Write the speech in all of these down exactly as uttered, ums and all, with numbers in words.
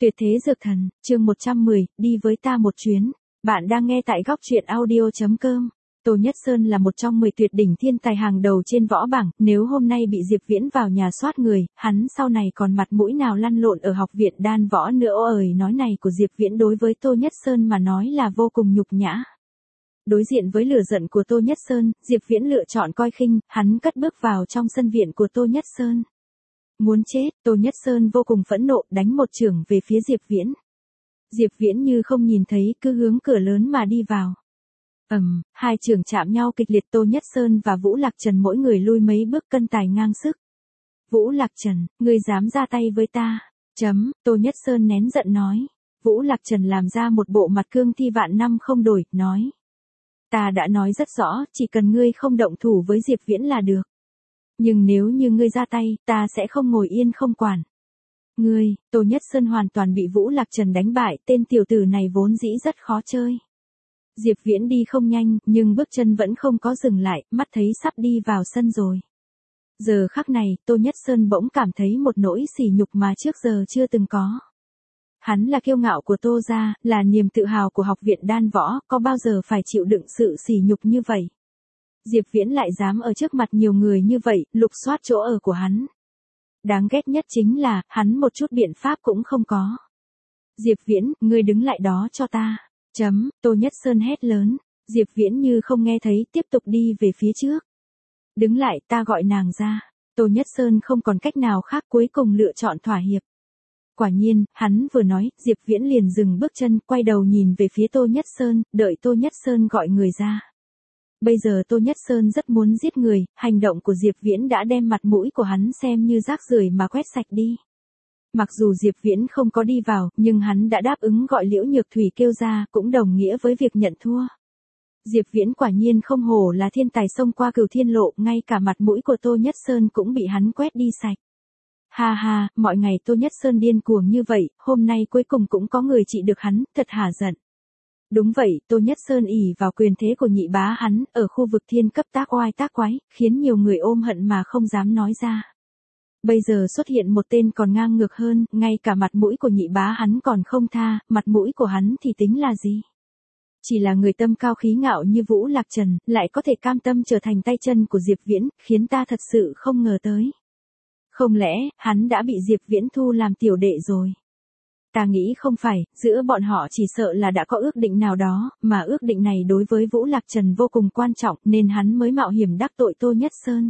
Tuyệt thế dược thần, chương một trăm mười, đi với ta một chuyến. Bạn đang nghe tại góc truyện audio chấm com. Tô Nhất Sơn là một trong mười tuyệt đỉnh thiên tài hàng đầu trên võ bảng, nếu hôm nay bị Diệp Viễn vào nhà soát người, hắn sau này còn mặt mũi nào lăn lộn ở học viện đan võ nữa. Ơi nói này của Diệp Viễn đối với Tô Nhất Sơn mà nói là vô cùng nhục nhã. Đối diện với lửa giận của Tô Nhất Sơn, Diệp Viễn lựa chọn coi khinh, hắn cất bước vào trong sân viện của Tô Nhất Sơn. Muốn chết, Tô Nhất Sơn vô cùng phẫn nộ, đánh một chưởng về phía Diệp Viễn. Diệp Viễn như không nhìn thấy, cứ hướng cửa lớn mà đi vào. Ầm, um, hai chưởng chạm nhau kịch liệt. Tô Nhất Sơn và Vũ Lạc Trần mỗi người lui mấy bước, cân tài ngang sức. Vũ Lạc Trần, ngươi dám ra tay với ta? Chấm, Tô Nhất Sơn nén giận nói. Vũ Lạc Trần làm ra một bộ mặt cương thi vạn năm không đổi, nói. Ta đã nói rất rõ, chỉ cần ngươi không động thủ với Diệp Viễn là được. Nhưng nếu như ngươi ra tay, ta sẽ không ngồi yên không quản. Ngươi, Tô Nhất Sơn hoàn toàn bị Vũ Lạc Trần đánh bại, tên tiểu tử này vốn dĩ rất khó chơi. Diệp Viễn đi không nhanh, nhưng bước chân vẫn không có dừng lại, mắt thấy sắp đi vào sân rồi. Giờ khắc này, Tô Nhất Sơn bỗng cảm thấy một nỗi sỉ nhục mà trước giờ chưa từng có. Hắn là kiêu ngạo của Tô gia, là niềm tự hào của học viện đan võ, có bao giờ phải chịu đựng sự sỉ nhục như vậy. Diệp Viễn lại dám ở trước mặt nhiều người như vậy, lục soát chỗ ở của hắn. Đáng ghét nhất chính là, hắn một chút biện pháp cũng không có. Diệp Viễn, ngươi đứng lại đó cho ta. Chấm, Tô Nhất Sơn hét lớn. Diệp Viễn như không nghe thấy, tiếp tục đi về phía trước. Đứng lại, ta gọi nàng ra. Tô Nhất Sơn không còn cách nào khác, cuối cùng lựa chọn thỏa hiệp. Quả nhiên, hắn vừa nói, Diệp Viễn liền dừng bước chân, quay đầu nhìn về phía Tô Nhất Sơn, đợi Tô Nhất Sơn gọi người ra. Bây giờ Tô Nhất Sơn rất muốn giết người, hành động của Diệp Viễn đã đem mặt mũi của hắn xem như rác rưởi mà quét sạch đi. Mặc dù Diệp Viễn không có đi vào, nhưng hắn đã đáp ứng gọi Liễu Nhược Thủy kêu ra, cũng đồng nghĩa với việc nhận thua. Diệp Viễn quả nhiên không hổ là thiên tài xông qua cửu thiên lộ, ngay cả mặt mũi của Tô Nhất Sơn cũng bị hắn quét đi sạch. Ha ha, mọi ngày Tô Nhất Sơn điên cuồng như vậy, hôm nay cuối cùng cũng có người trị được hắn, thật hả giận. Đúng vậy, Tô Nhất Sơn ỷ vào quyền thế của nhị bá hắn, ở khu vực thiên cấp tác oai tác quái, khiến nhiều người ôm hận mà không dám nói ra. Bây giờ xuất hiện một tên còn ngang ngược hơn, ngay cả mặt mũi của nhị bá hắn còn không tha, mặt mũi của hắn thì tính là gì? Chỉ là người tâm cao khí ngạo như Vũ Lạc Trần, lại có thể cam tâm trở thành tay chân của Diệp Viễn, khiến ta thật sự không ngờ tới. Không lẽ, hắn đã bị Diệp Viễn thu làm tiểu đệ rồi? Ta nghĩ không phải, giữa bọn họ chỉ sợ là đã có ước định nào đó, mà ước định này đối với Vũ Lạc Trần vô cùng quan trọng, nên hắn mới mạo hiểm đắc tội Tô Nhất Sơn.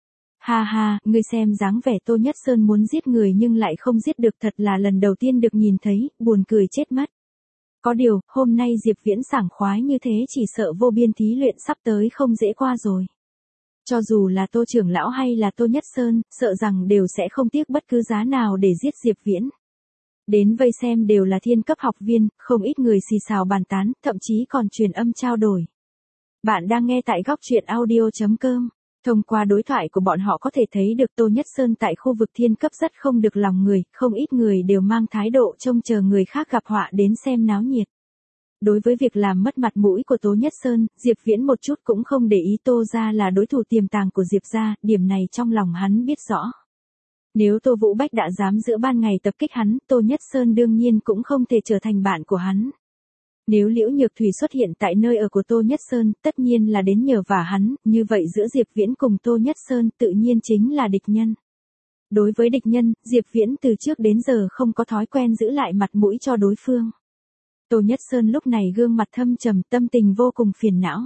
Ha ha, ngươi xem dáng vẻ Tô Nhất Sơn muốn giết người nhưng lại không giết được, thật là lần đầu tiên được nhìn thấy, buồn cười chết mất. Có điều, hôm nay Diệp Viễn sảng khoái như thế chỉ sợ vô biên thí luyện sắp tới không dễ qua rồi. Cho dù là Tô trưởng lão hay là Tô Nhất Sơn, sợ rằng đều sẽ không tiếc bất cứ giá nào để giết Diệp Viễn. Đến vây xem đều là thiên cấp học viên, không ít người xì xào bàn tán, thậm chí còn truyền âm trao đổi. Bạn đang nghe tại góc truyện audio chấm com. Thông qua đối thoại của bọn họ có thể thấy được Tô Nhất Sơn tại khu vực thiên cấp rất không được lòng người, không ít người đều mang thái độ trông chờ người khác gặp họa đến xem náo nhiệt. Đối với việc làm mất mặt mũi của Tô Nhất Sơn, Diệp Viễn một chút cũng không để ý. Tô gia là đối thủ tiềm tàng của Diệp gia, điểm này trong lòng hắn biết rõ. Nếu Tô Vũ Bách đã dám giữa ban ngày tập kích hắn, Tô Nhất Sơn đương nhiên cũng không thể trở thành bạn của hắn. Nếu Liễu Nhược Thủy xuất hiện tại nơi ở của Tô Nhất Sơn, tất nhiên là đến nhờ vả hắn, như vậy giữa Diệp Viễn cùng Tô Nhất Sơn tự nhiên chính là địch nhân. Đối với địch nhân, Diệp Viễn từ trước đến giờ không có thói quen giữ lại mặt mũi cho đối phương. Tô Nhất Sơn lúc này gương mặt thâm trầm, tâm tình vô cùng phiền não.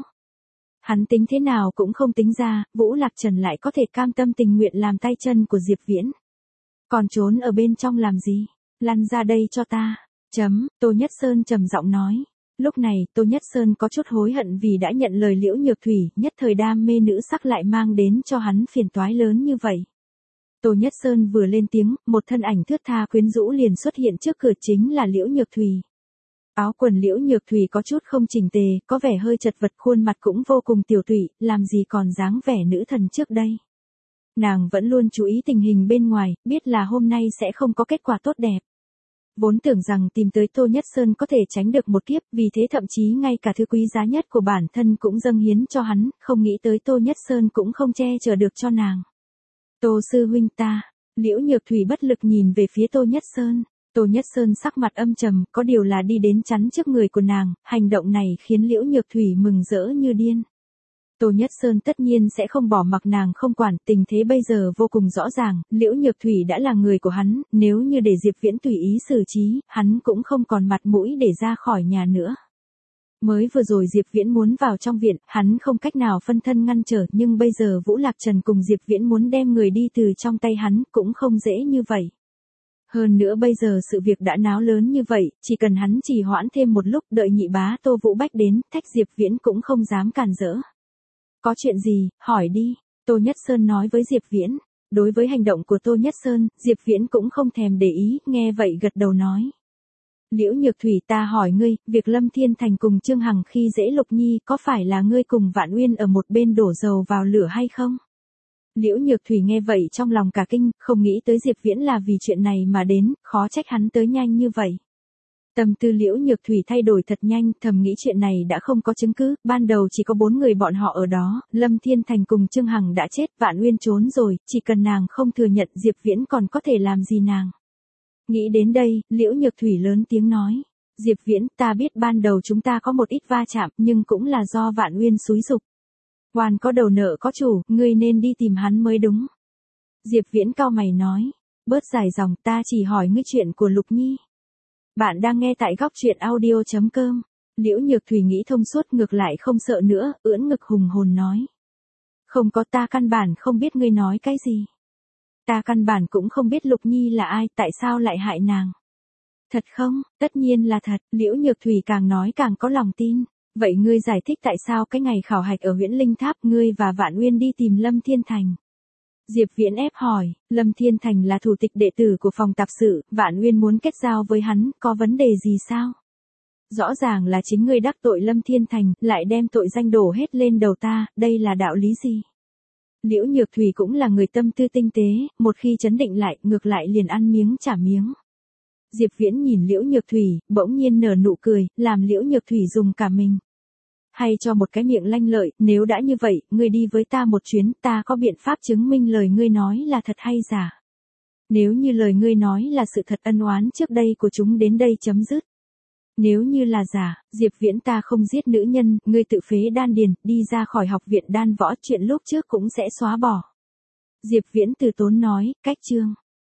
Hắn tính thế nào cũng không tính ra, Vũ Lạc Trần lại có thể cam tâm tình nguyện làm tay chân của Diệp Viễn. Còn trốn ở bên trong làm gì? Lăn ra đây cho ta. Chấm, Tô Nhất Sơn trầm giọng nói. Lúc này, Tô Nhất Sơn có chút hối hận vì đã nhận lời Liễu Nhược Thủy, nhất thời đam mê nữ sắc lại mang đến cho hắn phiền toái lớn như vậy. Tô Nhất Sơn vừa lên tiếng, một thân ảnh thướt tha quyến rũ liền xuất hiện trước cửa, chính là Liễu Nhược Thủy. Áo quần Liễu Nhược Thủy có chút không chỉnh tề, có vẻ hơi chật vật, khuôn mặt cũng vô cùng tiểu tụy, làm gì còn dáng vẻ nữ thần trước đây. Nàng vẫn luôn chú ý tình hình bên ngoài, biết là hôm nay sẽ không có kết quả tốt đẹp. Vốn tưởng rằng tìm tới Tô Nhất Sơn có thể tránh được một kiếp, vì thế thậm chí ngay cả thứ quý giá nhất của bản thân cũng dâng hiến cho hắn, không nghĩ tới Tô Nhất Sơn cũng không che chở được cho nàng. Tô sư huynh ta, Liễu Nhược Thủy bất lực nhìn về phía Tô Nhất Sơn. Tô Nhất Sơn sắc mặt âm trầm, có điều là đi đến chắn trước người của nàng, hành động này khiến Liễu Nhược Thủy mừng rỡ như điên. Tô Nhất Sơn tất nhiên sẽ không bỏ mặc nàng không quản, tình thế bây giờ vô cùng rõ ràng, Liễu Nhược Thủy đã là người của hắn, nếu như để Diệp Viễn tùy ý xử trí, hắn cũng không còn mặt mũi để ra khỏi nhà nữa. Mới vừa rồi Diệp Viễn muốn vào trong viện, hắn không cách nào phân thân ngăn trở, nhưng bây giờ Vũ Lạc Trần cùng Diệp Viễn muốn đem người đi từ trong tay hắn, cũng không dễ như vậy. Hơn nữa bây giờ sự việc đã náo lớn như vậy, chỉ cần hắn trì hoãn thêm một lúc, đợi nhị bá Tô Vũ Bách đến, Thách Diệp Viễn cũng không dám cản rỡ. Có chuyện gì, hỏi đi, Tô Nhất Sơn nói với Diệp Viễn. Đối với hành động của Tô Nhất Sơn, Diệp Viễn cũng không thèm để ý, nghe vậy gật đầu nói. Liễu Nhược Thủy, ta hỏi ngươi, việc Lâm Thiên Thành cùng Trương Hằng khi dễ Lục Nhi có phải là ngươi cùng Vạn Uyên ở một bên đổ dầu vào lửa hay không? Liễu Nhược Thủy nghe vậy trong lòng cả kinh, không nghĩ tới Diệp Viễn là vì chuyện này mà đến, khó trách hắn tới nhanh như vậy. Tâm tư Liễu Nhược Thủy thay đổi thật nhanh, thầm nghĩ chuyện này đã không có chứng cứ, ban đầu chỉ có bốn người bọn họ ở đó, Lâm Thiên Thành cùng Trương Hằng đã chết, Vạn Uyên trốn rồi, chỉ cần nàng không thừa nhận Diệp Viễn còn có thể làm gì nàng. Nghĩ đến đây, Liễu Nhược Thủy lớn tiếng nói, Diệp Viễn, ta biết ban đầu chúng ta có một ít va chạm, nhưng cũng là do Vạn Uyên xúi giục. Quan có đầu nợ có chủ, ngươi nên đi tìm hắn mới đúng. Diệp Viễn cau mày nói, bớt dài dòng, ta chỉ hỏi ngươi chuyện của Lục Nhi. Bạn đang nghe tại góc truyện audio chấm com. Liễu Nhược Thủy nghĩ thông suốt, ngược lại không sợ nữa, ưỡn ngực hùng hồn nói. Không có, ta căn bản không biết ngươi nói cái gì. Ta căn bản cũng không biết Lục Nhi là ai, tại sao lại hại nàng. Thật không? Tất nhiên là thật, Liễu Nhược Thủy càng nói càng có lòng tin. Vậy ngươi giải thích tại sao cái ngày khảo hạch ở Huyễn Linh Tháp ngươi và Vạn Uyên đi tìm Lâm Thiên Thành. Diệp Viễn ép hỏi, Lâm Thiên Thành là thủ tịch đệ tử của phòng tạp sự, Vạn Uyên muốn kết giao với hắn, có vấn đề gì sao? Rõ ràng là chính ngươi đắc tội Lâm Thiên Thành, lại đem tội danh đổ hết lên đầu ta, đây là đạo lý gì? Liễu Nhược Thủy cũng là người tâm tư tinh tế, một khi chấn định lại, ngược lại liền ăn miếng trả miếng. Diệp Viễn nhìn Liễu Nhược Thủy, bỗng nhiên nở nụ cười, làm Liễu Nhược Thủy dùng cả mình. Hay cho một cái miệng lanh lợi, nếu đã như vậy, ngươi đi với ta một chuyến, ta có biện pháp chứng minh lời ngươi nói là thật hay giả. Nếu như lời ngươi nói là sự thật, ân oán trước đây của chúng đến đây chấm dứt. Nếu như là giả, Diệp Viễn, ta không giết nữ nhân, ngươi tự phế đan điền, đi ra khỏi học viện đan võ, chuyện lúc trước cũng sẽ xóa bỏ. Diệp Viễn từ tốn nói, cách chương.